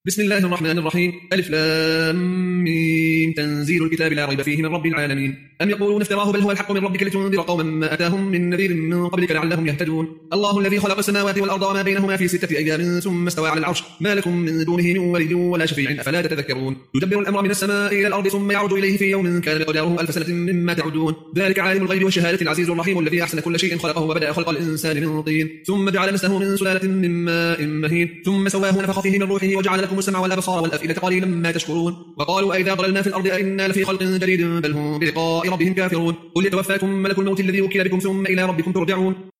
بسم الله الرحمن الرحيم. ألف لام ميم. تنزيل الكتاب لا ريب فيه من رب العالمين. أم يقولون افتراه بل هو الحق من ربك لتنذر قوما ما أتاهم من نذير من قبلك لعلهم يهتدون. الله الذي خلق السماوات والأرض وما بينهما في 6 أيام ثم استوى على العرش ما لكم من دونه من ولي ولا شفيع أفلا تتذكرون. يدبر الأمر من السماء إلى الأرض ثم يعرج إليه في يوم كان مقداره 1000 سنة مما تعدون. ذلك عالم الغيب والشهادة العزيز الرحيم الذي أحسن كل شيء خلقه وبدأ خلق الإنسان من طين ثم جعل نسله من سلالة من ماء مهين ثم سواه ونفخ فيه من روحه وجعل لكم السمع والأبصار والأفئدة قليلا ما تشكرون. وقالوا أئذا ضللنا في الأرض أئنا لفي خلق جديد بل هم بلقاء ربهم كافرون. قل يتوفاكم ملك الموت الذي وكل بكم ثم إلى ربكم ترجعون.